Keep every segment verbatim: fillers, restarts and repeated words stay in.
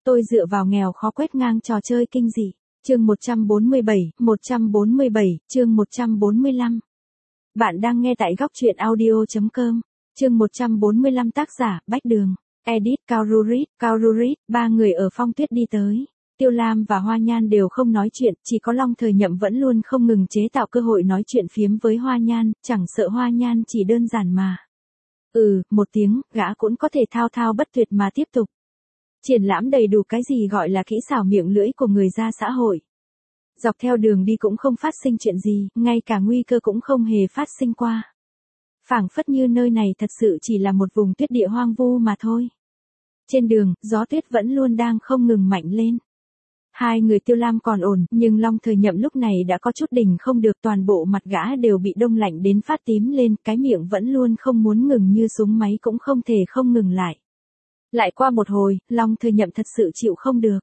Tôi dựa vào nghèo khó quét ngang trò chơi kinh dị. Chương một trăm bốn mươi bảy, một trăm bốn mươi bảy, chương một trăm bốn mươi lăm. Bạn đang nghe tại góc truyện audio chấm com. Chương một trăm bốn mươi lăm tác giả, Bách Đường. Edit, Kaururit, Kaururit, ba người ở Phong Tuyết đi tới. Tiêu Lam và Hoa Nhan đều không nói chuyện, chỉ có Long Thời Nhậm vẫn luôn không ngừng chế tạo cơ hội nói chuyện phiếm với Hoa Nhan, chẳng sợ Hoa Nhan chỉ đơn giản mà. Ừ, một tiếng, gã cũng có thể thao thao bất tuyệt mà tiếp tục. Triển lãm đầy đủ cái gì gọi là kỹ xảo miệng lưỡi của người ra xã hội. Dọc theo đường đi cũng không phát sinh chuyện gì, ngay cả nguy cơ cũng không hề phát sinh qua. Phảng phất như nơi này thật sự chỉ là một vùng tuyết địa hoang vu mà thôi. Trên đường, gió tuyết vẫn luôn đang không ngừng mạnh lên. Hai người Tiêu Lam còn ổn, nhưng Long Thời Nhậm lúc này đã có chút đỉnh không được, toàn bộ mặt gã đều bị đông lạnh đến phát tím lên, cái miệng vẫn luôn không muốn ngừng như súng máy cũng không thể không ngừng lại. Lại qua một hồi, Long Thời Nhậm thật sự chịu không được.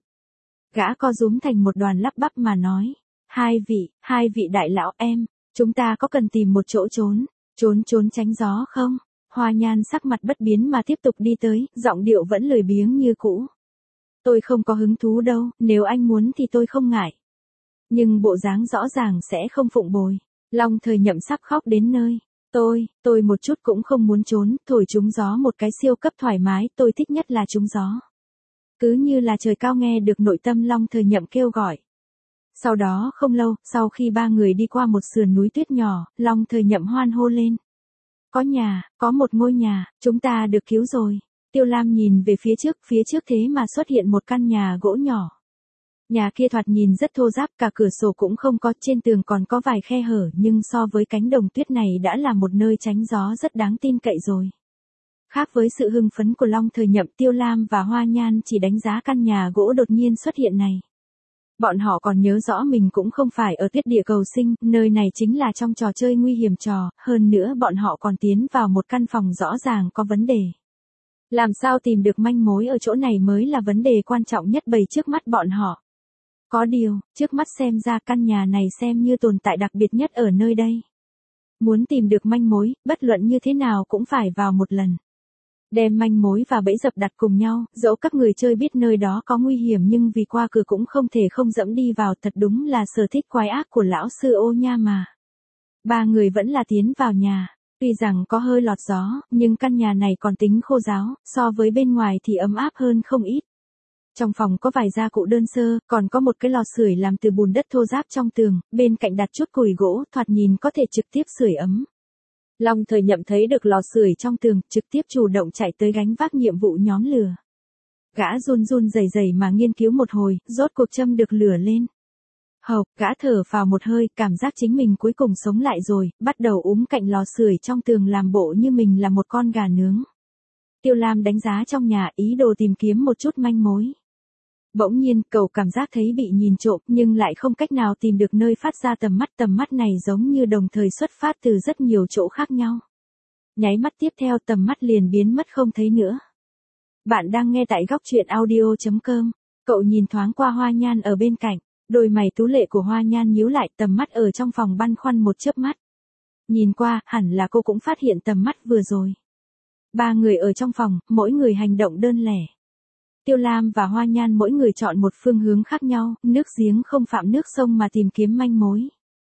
Gã co rúm thành một đoàn lắp bắp mà nói. Hai vị, hai vị đại lão em, chúng ta có cần tìm một chỗ trốn, trốn trốn tránh gió không? Hoa Nhan sắc mặt bất biến mà tiếp tục đi tới, giọng điệu vẫn lười biếng như cũ. Tôi không có hứng thú đâu, nếu anh muốn thì tôi không ngại. Nhưng bộ dáng rõ ràng sẽ không phụng bồi. Long Thời Nhậm sắp khóc đến nơi. Tôi, tôi một chút cũng không muốn trốn, thổi trúng gió một cái siêu cấp thoải mái, tôi thích nhất là trúng gió. Cứ như là trời cao nghe được nội tâm Long Thời Nhậm kêu gọi. Sau đó không lâu, sau khi ba người đi qua một sườn núi tuyết nhỏ, Long Thời Nhậm hoan hô lên. Có nhà, có một ngôi nhà, chúng ta được cứu rồi. Tiêu Lam nhìn về phía trước, phía trước thế mà xuất hiện một căn nhà gỗ nhỏ. Nhà kia thoạt nhìn rất thô ráp, cả cửa sổ cũng không có, trên tường còn có vài khe hở, nhưng so với cánh đồng tuyết này đã là một nơi tránh gió rất đáng tin cậy rồi. Khác với sự hưng phấn của Long Thời Nhậm, Tiêu Lam và Hoa Nhan chỉ đánh giá căn nhà gỗ đột nhiên xuất hiện này. Bọn họ còn nhớ rõ mình cũng không phải ở tuyết địa cầu sinh, nơi này chính là trong trò chơi nguy hiểm trò, hơn nữa bọn họ còn tiến vào một căn phòng rõ ràng có vấn đề. Làm sao tìm được manh mối ở chỗ này mới là vấn đề quan trọng nhất bày trước mắt bọn họ. Có điều, trước mắt xem ra căn nhà này xem như tồn tại đặc biệt nhất ở nơi đây. Muốn tìm được manh mối, bất luận như thế nào cũng phải vào một lần. Đem manh mối và bẫy dập đặt cùng nhau, dẫu các người chơi biết nơi đó có nguy hiểm nhưng vì qua cửa cũng không thể không dẫm đi vào, thật đúng là sở thích quái ác của lão sư Ô nha mà. Ba người vẫn là tiến vào nhà. Tuy rằng có hơi lọt gió, nhưng căn nhà này còn tính khô ráo, so với bên ngoài thì ấm áp hơn không ít. Trong phòng có vài gia cụ đơn sơ, còn có một cái lò sưởi làm từ bùn đất thô ráp trong tường, bên cạnh đặt chút củi gỗ, thoạt nhìn có thể trực tiếp sưởi ấm. Long Thời Nhậm thấy được lò sưởi trong tường, trực tiếp chủ động chạy tới gánh vác nhiệm vụ nhóm lửa. Gã run run rẩy rẩy mà nghiên cứu một hồi, rốt cuộc châm được lửa lên. Hộc, gã thở vào một hơi, cảm giác chính mình cuối cùng sống lại rồi, bắt đầu úm cạnh lò sưởi trong tường làm bộ như mình là một con gà nướng. Tiêu Lam đánh giá trong nhà, ý đồ tìm kiếm một chút manh mối. Bỗng nhiên, cậu cảm giác thấy bị nhìn trộm, nhưng lại không cách nào tìm được nơi phát ra tầm mắt. Tầm mắt này giống như đồng thời xuất phát từ rất nhiều chỗ khác nhau. Nháy mắt tiếp theo tầm mắt liền biến mất không thấy nữa. Bạn đang nghe tại góc truyện audio chấm com. Cậu nhìn thoáng qua Hoa Nhan ở bên cạnh. Đôi mày tú lệ của Hoa Nhan nhíu lại, tầm mắt ở trong phòng băn khoăn một chớp mắt. Nhìn qua, hẳn là cô cũng phát hiện tầm mắt vừa rồi. Ba người ở trong phòng, mỗi người hành động đơn lẻ. Tiêu Lam và Hoa Nhan mỗi người chọn một phương hướng khác nhau, nước giếng không phạm nước sông mà tìm kiếm manh mối.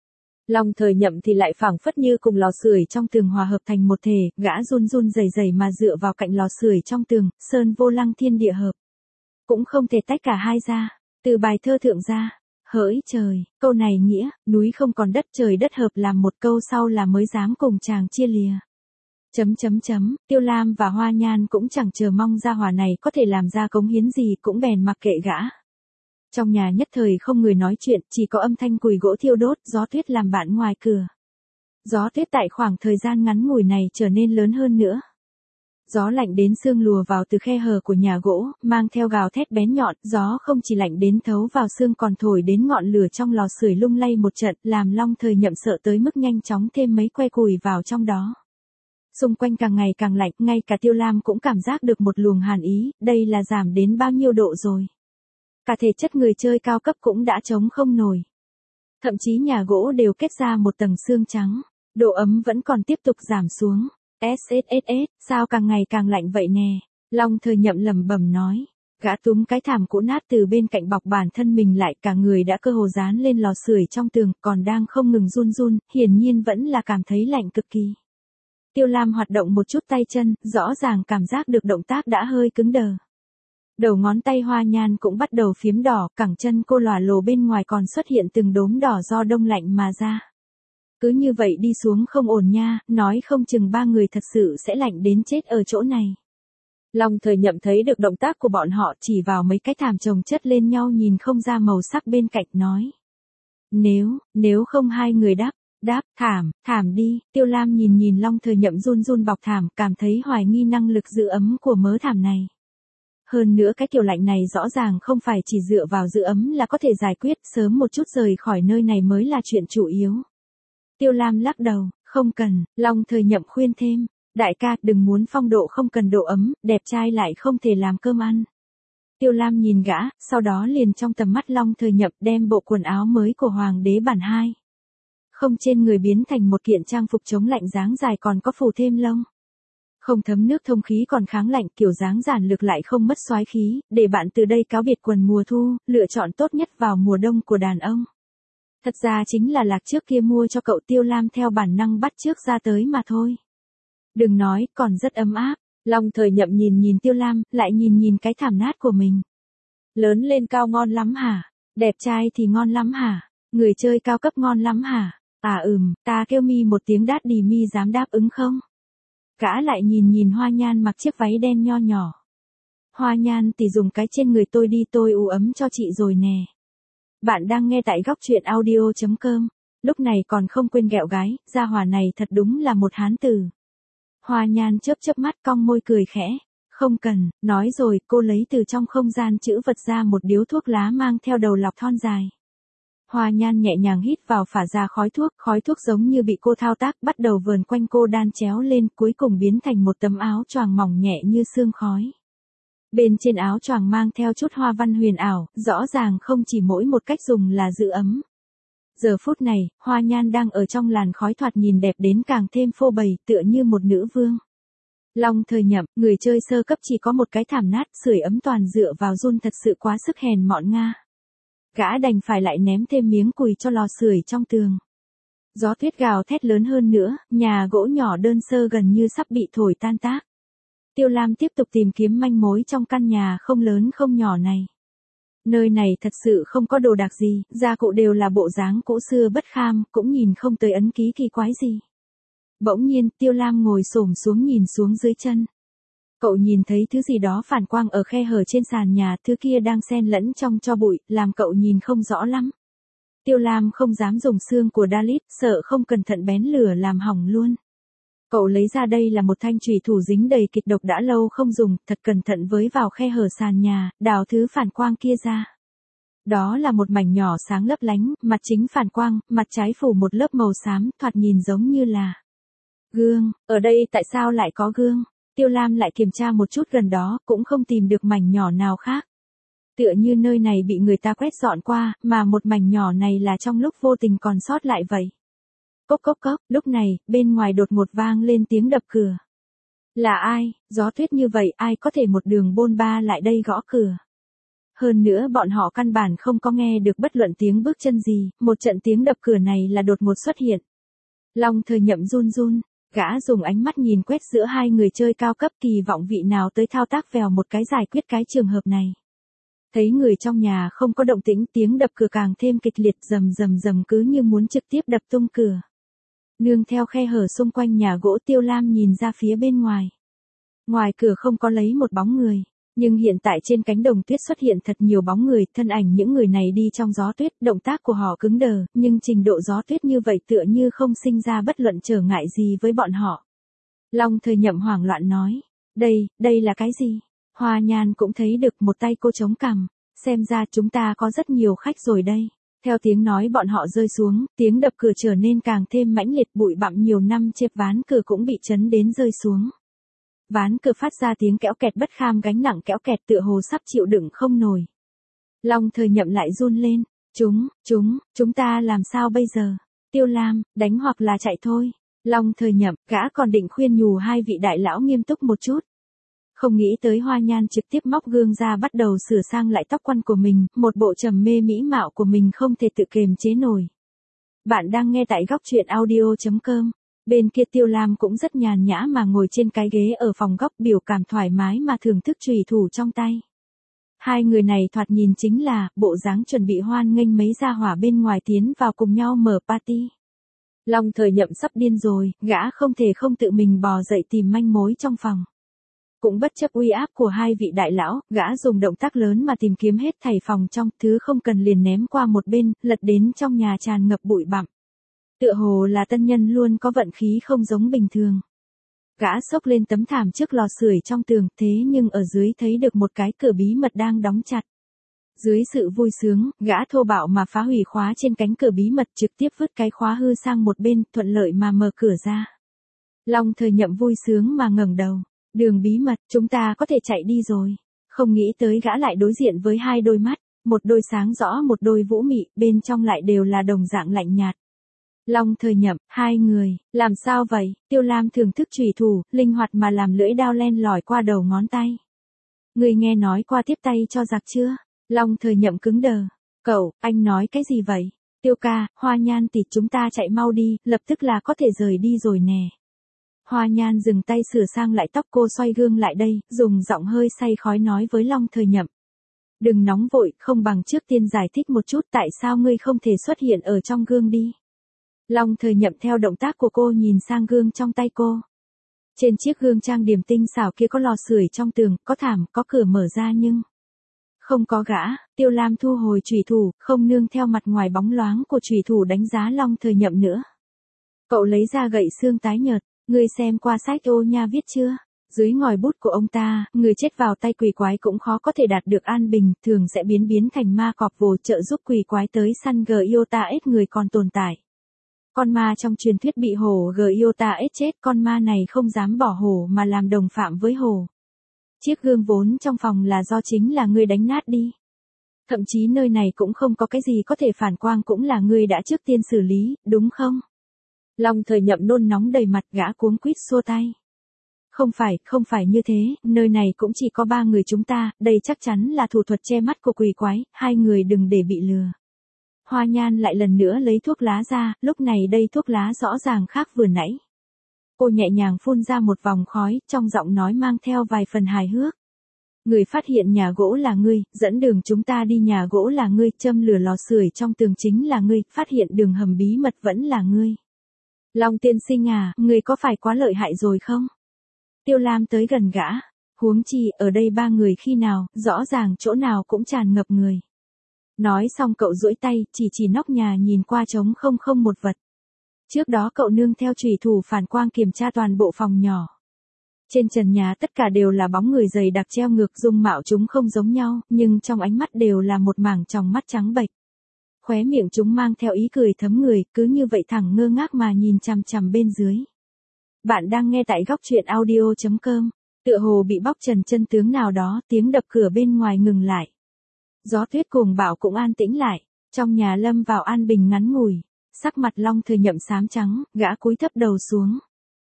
Long Thời Nhậm thì lại phảng phất như cùng lò sưởi trong tường hòa hợp thành một thể, gã run run rẩy rẩy mà dựa vào cạnh lò sưởi trong tường, sơn vô lăng thiên địa hợp. Cũng không thể tách cả hai ra, từ bài thơ thượng ra. Hỡi trời, câu này nghĩa, núi không còn đất trời đất hợp làm một câu sau là mới dám cùng chàng chia lìa. Chấm chấm chấm, Tiêu Lam và Hoa Nhan cũng chẳng chờ mong gia hỏa này có thể làm ra cống hiến gì cũng bèn mặc kệ gã. Trong nhà nhất thời không người nói chuyện, chỉ có âm thanh củi gỗ thiêu đốt, gió tuyết làm bạn ngoài cửa. Gió tuyết tại khoảng thời gian ngắn ngủi này trở nên lớn hơn nữa. Gió lạnh đến xương lùa vào từ khe hở của nhà gỗ, mang theo gào thét bén nhọn, gió không chỉ lạnh đến thấu vào xương còn thổi đến ngọn lửa trong lò sưởi lung lay một trận, làm Long Thời Nhậm sợ tới mức nhanh chóng thêm mấy que củi vào trong đó. Xung quanh càng ngày càng lạnh, ngay cả Tiêu Lam cũng cảm giác được một luồng hàn ý, đây là giảm đến bao nhiêu độ rồi. Cả thể chất người chơi cao cấp cũng đã chống không nổi. Thậm chí nhà gỗ đều kết ra một tầng xương trắng, độ ấm vẫn còn tiếp tục giảm xuống. ét ét ét ét, sao càng ngày càng lạnh vậy nè? Long Thời Nhậm lẩm bẩm nói. Gã túm cái thảm cũ nát từ bên cạnh bọc bản thân mình lại, cả người đã cơ hồ dán lên lò sưởi trong tường, còn đang không ngừng run run, hiển nhiên vẫn là cảm thấy lạnh cực kỳ. Tiêu Lam hoạt động một chút tay chân, rõ ràng cảm giác được động tác đã hơi cứng đờ. Đầu ngón tay Hoa Nhan cũng bắt đầu phiếm đỏ, cẳng chân cô lòa lồ bên ngoài còn xuất hiện từng đốm đỏ do đông lạnh mà ra. Cứ như vậy đi xuống không ổn nha, nói không chừng ba người thật sự sẽ lạnh đến chết ở chỗ này. Long Thời Nhậm thấy được động tác của bọn họ, chỉ vào mấy cái thảm chồng chất lên nhau nhìn không ra màu sắc bên cạnh nói. Nếu, nếu không hai người đáp, đáp, thảm, thảm đi. Tiêu Lam nhìn nhìn Long Thời Nhậm run run bọc thảm, cảm thấy hoài nghi năng lực giữ ấm của mớ thảm này. Hơn nữa cái kiểu lạnh này rõ ràng không phải chỉ dựa vào giữ ấm là có thể giải quyết, sớm một chút rời khỏi nơi này mới là chuyện chủ yếu. Tiêu Lam lắc đầu, không cần. Long Thời Nhậm khuyên thêm, đại ca đừng muốn phong độ không cần độ ấm, đẹp trai lại không thể làm cơm ăn. Tiêu Lam nhìn gã, sau đó liền trong tầm mắt Long Thời Nhậm đem bộ quần áo mới của Hoàng đế bản hai. Không trên người biến thành một kiện trang phục chống lạnh dáng dài còn có phủ thêm lông. Không thấm nước thông khí còn kháng lạnh, kiểu dáng giản lược lại không mất soái khí, để bạn từ đây cáo biệt quần mùa thu, lựa chọn tốt nhất vào mùa đông của đàn ông. Thật ra chính là Lạc trước kia mua cho cậu. Tiêu Lam theo bản năng bắt chước ra tới mà thôi. Đừng nói, còn rất ấm áp. Long Thời Nhậm nhìn nhìn Tiêu Lam, lại nhìn nhìn cái thảm nát của mình. Lớn lên cao ngon lắm hả? Đẹp trai thì ngon lắm hả? Người chơi cao cấp ngon lắm hả? À ừm, ta kêu mi một tiếng đát đi mi dám đáp ứng không? Gã lại nhìn nhìn Hoa Nhan mặc chiếc váy đen nho nhỏ. Hoa Nhan tỷ dùng cái trên người tôi đi, tôi ủ ấm cho chị rồi nè. Bạn đang nghe tại góc truyện audio chấm com. Lúc này còn không quên ghẹo gái, gia hỏa này thật đúng là một hán tử. Hoa Nhan chớp chớp mắt cong môi cười khẽ. Không cần, nói rồi, cô lấy từ trong không gian trữ vật ra một điếu thuốc lá mang theo đầu lọc thon dài. Hoa Nhan nhẹ nhàng hít vào phả ra khói thuốc, khói thuốc giống như bị cô thao tác, bắt đầu vờn quanh cô đan chéo lên, cuối cùng biến thành một tấm áo choàng mỏng nhẹ như sương khói. Bên trên áo choàng mang theo chút hoa văn huyền ảo, rõ ràng không chỉ mỗi một cách dùng là giữ ấm. Giờ phút này, Hoa Nhan đang ở trong làn khói thoạt nhìn đẹp đến càng thêm phô bày, tựa như một nữ vương. Long Thời Nhậm, người chơi sơ cấp chỉ có một cái thảm nát, sưởi ấm toàn dựa vào run thật sự quá sức hèn mọn nga. Gã đành phải lại ném thêm miếng cùi cho lò sưởi trong tường. Gió tuyết gào thét lớn hơn nữa, nhà gỗ nhỏ đơn sơ gần như sắp bị thổi tan tác. Tiêu Lam tiếp tục tìm kiếm manh mối trong căn nhà không lớn không nhỏ này. Nơi này thật sự không có đồ đạc gì, gia cụ đều là bộ dáng cũ xưa bất kham, cũng nhìn không tới ấn ký kỳ quái gì. Bỗng nhiên, Tiêu Lam ngồi xổm xuống nhìn xuống dưới chân. Cậu nhìn thấy thứ gì đó phản quang ở khe hở trên sàn nhà, thứ kia đang xen lẫn trong tro bụi, làm cậu nhìn không rõ lắm. Tiêu Lam không dám dùng xương của Dalit, sợ không cẩn thận bén lửa làm hỏng luôn. Cậu lấy ra đây là một thanh chùy thủ dính đầy kịch độc đã lâu không dùng, thật cẩn thận với vào khe hở sàn nhà, đào thứ phản quang kia ra. Đó là một mảnh nhỏ sáng lấp lánh, mặt chính phản quang, mặt trái phủ một lớp màu xám, thoạt nhìn giống như là gương. Ở đây tại sao lại có gương? Tiêu Lam lại kiểm tra một chút gần đó, cũng không tìm được mảnh nhỏ nào khác. Tựa như nơi này bị người ta quét dọn qua, mà một mảnh nhỏ này là trong lúc vô tình còn sót lại vậy. Cốc cốc cốc, lúc này, bên ngoài đột ngột vang lên tiếng đập cửa. Là ai? Gió tuyết như vậy, ai có thể một đường bôn ba lại đây gõ cửa? Hơn nữa bọn họ căn bản không có nghe được bất luận tiếng bước chân gì, một trận tiếng đập cửa này là đột ngột xuất hiện. Long Thời Nhậm run run, gã dùng ánh mắt nhìn quét giữa hai người chơi cao cấp, kỳ vọng vị nào tới thao tác vèo một cái giải quyết cái trường hợp này. Thấy người trong nhà không có động tĩnh, tiếng đập cửa càng thêm kịch liệt, rầm rầm rầm cứ như muốn trực tiếp đập tung cửa. Nương theo khe hở xung quanh nhà gỗ, Tiêu Lam nhìn ra phía bên ngoài. Ngoài cửa không có lấy một bóng người, nhưng hiện tại trên cánh đồng tuyết xuất hiện thật nhiều bóng người, thân ảnh những người này đi trong gió tuyết, động tác của họ cứng đờ, nhưng trình độ gió tuyết như vậy tựa như không sinh ra bất luận trở ngại gì với bọn họ. Long Thời Nhậm hoảng loạn nói, đây, đây là cái gì? Hoa Nhan cũng thấy được, một tay cô chống cằm, xem ra chúng ta có rất nhiều khách rồi đây. Theo tiếng nói bọn họ rơi xuống, tiếng đập cửa trở nên càng thêm mãnh liệt, bụi bặm nhiều năm trên ván cửa cũng bị chấn đến rơi xuống. Ván cửa phát ra tiếng kéo kẹt bất kham, gánh nặng kéo kẹt tựa hồ sắp chịu đựng không nổi. Long Thời Nhậm lại run lên, chúng, chúng, chúng ta làm sao bây giờ? Tiêu Lam, đánh hoặc là chạy thôi. Long Thời Nhậm, gã còn định khuyên nhủ hai vị đại lão nghiêm túc một chút. Không nghĩ tới Hoa Nhan trực tiếp móc gương ra bắt đầu sửa sang lại tóc quăn của mình, một bộ trầm mê mỹ mạo của mình không thể tự kiềm chế nổi. Bạn đang nghe tại góc truyện audio chấm com. Bên kia Tiêu Lam cũng rất nhàn nhã mà ngồi trên cái ghế ở phòng góc, biểu cảm thoải mái mà thưởng thức chùy thủ trong tay. Hai người này thoạt nhìn chính là bộ dáng chuẩn bị hoan nghênh mấy gia hỏa bên ngoài tiến vào cùng nhau mở party. Long Thời Nhậm sắp điên rồi, gã không thể không tự mình bò dậy tìm manh mối trong phòng. Cũng bất chấp uy áp của hai vị đại lão, gã dùng động tác lớn mà tìm kiếm hết thảy phòng trong, thứ không cần liền ném qua một bên, lật đến trong nhà tràn ngập bụi bặm. Tựa hồ là tân nhân luôn có vận khí không giống bình thường. Gã xốc lên tấm thảm trước lò sưởi trong tường, thế nhưng ở dưới thấy được một cái cửa bí mật đang đóng chặt. Dưới sự vui sướng, gã thô bạo mà phá hủy khóa trên cánh cửa bí mật, trực tiếp vứt cái khóa hư sang một bên, thuận lợi mà mở cửa ra. Long Thời Nhậm vui sướng mà ngẩng đầu. Đường bí mật, chúng ta có thể chạy đi rồi. Không nghĩ tới gã lại đối diện với hai đôi mắt, một đôi sáng rõ một đôi vũ mị, bên trong lại đều là đồng dạng lạnh nhạt. Long Thời Nhậm, hai người, làm sao vậy? Tiêu Lam thưởng thức chùy thủ, linh hoạt mà làm lưỡi dao len lỏi qua đầu ngón tay. Người nghe nói qua tiếp tay cho giặc chưa? Long Thời Nhậm cứng đờ. Cậu, anh nói cái gì vậy? Tiêu ca, Hoa Nhan tỷ, chúng ta chạy mau đi, lập tức là có thể rời đi rồi nè. Hoa Nhan dừng tay sửa sang lại tóc, cô xoay gương lại đây, dùng giọng hơi say khói nói với Long Thời Nhậm. Đừng nóng vội, không bằng trước tiên giải thích một chút tại sao ngươi không thể xuất hiện ở trong gương đi. Long Thời Nhậm theo động tác của cô nhìn sang gương trong tay cô. Trên chiếc gương trang điểm tinh xảo kia có lò sưởi trong tường, có thảm, có cửa mở ra nhưng không có gã. Tiêu Lam thu hồi chùy thủ, không nương theo mặt ngoài bóng loáng của chùy thủ đánh giá Long Thời Nhậm nữa. Cậu lấy ra gậy xương tái nhợt. Ngươi xem qua sách ô nha viết chưa? Dưới ngòi bút của ông ta, người chết vào tay quỷ quái cũng khó có thể đạt được an bình, thường sẽ biến biến thành ma cọp vồ, trợ giúp quỷ quái tới săn Giota ết người còn tồn tại. Con ma trong truyền thuyết bị hổ Giota ết chết, con ma này không dám bỏ hổ mà làm đồng phạm với hổ. Chiếc gương vốn trong phòng là do chính là ngươi đánh nát đi. Thậm chí nơi này cũng không có cái gì có thể phản quang, cũng là ngươi đã trước tiên xử lý, đúng không? Long Thời Nhậm nôn nóng đầy mặt, gã cuống quýt xua tay. Không phải, không phải như thế, nơi này cũng chỉ có ba người chúng ta, đây chắc chắn là thủ thuật che mắt của quỷ quái, hai người đừng để bị lừa. Hoa Nhan lại lần nữa lấy thuốc lá ra, lúc này đây thuốc lá rõ ràng khác vừa nãy. Cô nhẹ nhàng phun ra một vòng khói, trong giọng nói mang theo vài phần hài hước. Người phát hiện nhà gỗ là ngươi, dẫn đường chúng ta đi nhà gỗ là ngươi, châm lửa lò sưởi trong tường chính là ngươi, phát hiện đường hầm bí mật vẫn là ngươi. Long tiên sinh à, người có phải quá lợi hại rồi không? Tiêu Lam tới gần gã. Huống chi, ở đây ba người khi nào, rõ ràng chỗ nào cũng tràn ngập người. Nói xong cậu duỗi tay, chỉ chỉ nóc nhà nhìn qua trống không không một vật. Trước đó cậu nương theo chùy thủ phản quang kiểm tra toàn bộ phòng nhỏ. Trên trần nhà tất cả đều là bóng người dày đặc treo ngược, dung mạo chúng không giống nhau, nhưng trong ánh mắt đều là một mảng tròng mắt trắng bệch. Khóe miệng chúng mang theo ý cười thấm người, cứ như vậy thẳng ngơ ngác mà nhìn chằm chằm bên dưới. Bạn đang nghe tại góc truyện audio chấm com. Tựa hồ bị bóc trần chân tướng nào đó, tiếng đập cửa bên ngoài ngừng lại. Gió tuyết cuồng bạo cũng an tĩnh lại, trong nhà lâm vào an bình ngắn ngủi. Sắc mặt Long Thời Nhậm xám trắng, gã cúi thấp đầu xuống.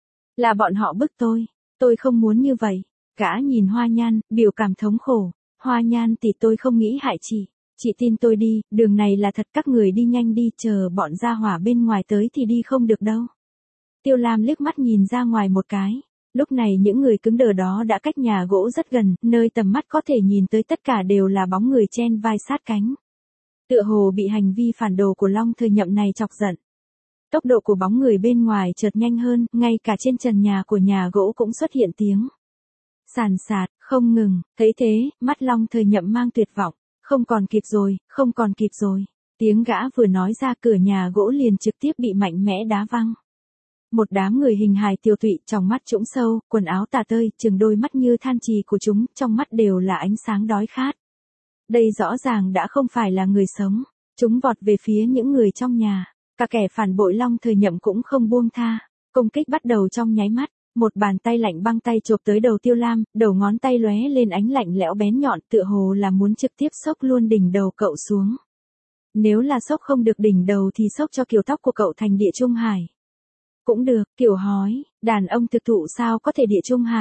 Là bọn họ bức tôi, tôi không muốn như vậy. Gã nhìn Hoa Nhan, biểu cảm thống khổ. Hoa Nhan tỷ, tôi không nghĩ hại chị. Chị tin tôi đi, đường này là thật, các người đi nhanh đi, chờ bọn gia hỏa bên ngoài tới thì đi không được đâu. Tiêu Lam liếc mắt nhìn ra ngoài một cái. Lúc này những người cứng đờ đó đã cách nhà gỗ rất gần, nơi tầm mắt có thể nhìn tới tất cả đều là bóng người chen vai sát cánh. Tựa hồ bị hành vi phản đồ của Long Thời Nhậm này chọc giận. Tốc độ của bóng người bên ngoài chợt nhanh hơn, ngay cả trên trần nhà của nhà gỗ cũng xuất hiện tiếng sàn sạt, không ngừng. Thấy thế, mắt Long Thời Nhậm mang tuyệt vọng. Không còn kịp rồi, không còn kịp rồi. Tiếng gã vừa nói ra, cửa nhà gỗ liền trực tiếp bị mạnh mẽ đá văng. Một đám người hình hài tiêu tụy, trong mắt trũng sâu, quần áo tả tơi, chừng đôi mắt như than trì của chúng, trong mắt đều là ánh sáng đói khát. Đây rõ ràng đã không phải là người sống. Chúng vọt về phía những người trong nhà. Cả kẻ phản bội Long Thời Nhậm cũng không buông tha. Công kích bắt đầu trong nháy mắt. Một bàn tay lạnh băng tay chộp tới đầu Tiêu Lam, đầu ngón tay lóe lên ánh lạnh lẽo bén nhọn, tựa hồ là muốn trực tiếp xốc luôn đỉnh đầu cậu xuống. Nếu là xốc không được đỉnh đầu thì xốc cho kiểu tóc của cậu thành Địa Trung Hải. Cũng được, kiểu hói, đàn ông thực thụ sao có thể Địa Trung Hải.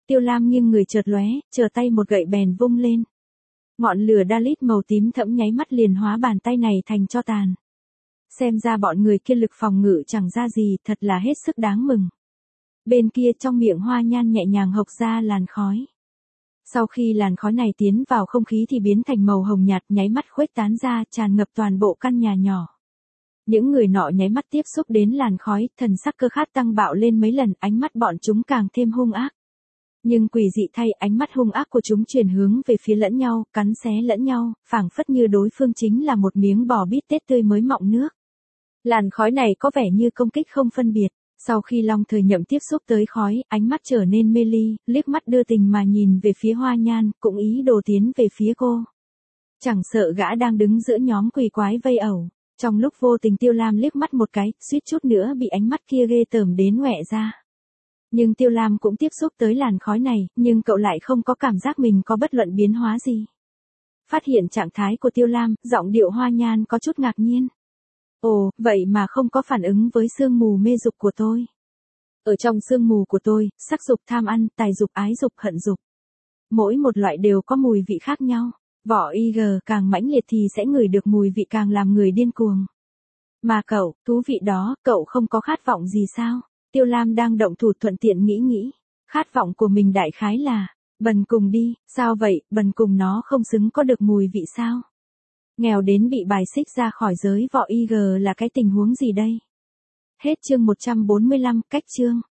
Tiêu Lam nghiêng người chợt lóe, chờ tay một gậy bèn vung lên. Ngọn lửa Dalit màu tím thẫm nháy mắt liền hóa bàn tay này thành tro tàn. Xem ra bọn người kia lực phòng ngự chẳng ra gì, thật là hết sức đáng mừng. Bên kia trong miệng Hoa Nhan nhẹ nhàng hộc ra làn khói. Sau khi làn khói này tiến vào không khí thì biến thành màu hồng nhạt, nháy mắt khuếch tán ra, tràn ngập toàn bộ căn nhà nhỏ. Những người nọ nháy mắt tiếp xúc đến làn khói, thần sắc cơ khát tăng bạo lên mấy lần, ánh mắt bọn chúng càng thêm hung ác. Nhưng quỷ dị thay, ánh mắt hung ác của chúng chuyển hướng về phía lẫn nhau, cắn xé lẫn nhau, phảng phất như đối phương chính là một miếng bò bít tết tươi mới mọng nước. Làn khói này có vẻ như công kích không phân biệt. Sau khi Long Thời Nhậm tiếp xúc tới khói, ánh mắt trở nên mê ly, liếc mắt đưa tình mà nhìn về phía Hoa Nhan, cũng ý đồ tiến về phía cô. Chẳng sợ gã đang đứng giữa nhóm quỷ quái vây ẩu. Trong lúc vô tình Tiêu Lam liếc mắt một cái, suýt chút nữa bị ánh mắt kia ghê tởm đến ngoẹ ra. Nhưng Tiêu Lam cũng tiếp xúc tới làn khói này, nhưng cậu lại không có cảm giác mình có bất luận biến hóa gì. Phát hiện trạng thái của Tiêu Lam, giọng điệu Hoa Nhan có chút ngạc nhiên. Ồ, vậy mà không có phản ứng với sương mù mê dục của tôi. Ở trong sương mù của tôi, sắc dục tham ăn, tài dục ái dục hận dục. Mỗi một loại đều có mùi vị khác nhau. Vỏ i giê càng mãnh liệt thì sẽ ngửi được mùi vị càng làm người điên cuồng. Mà cậu, thú vị đó, cậu không có khát vọng gì sao? Tiêu Lam đang động thủ thuận tiện nghĩ nghĩ. Khát vọng của mình đại khái là, bần cùng đi, sao vậy, bần cùng nó không xứng có được mùi vị sao? Nghèo đến bị bài xích ra khỏi giới vỏ i giê là cái tình huống gì đây? Hết chương một trăm bốn mươi lăm, cách chương.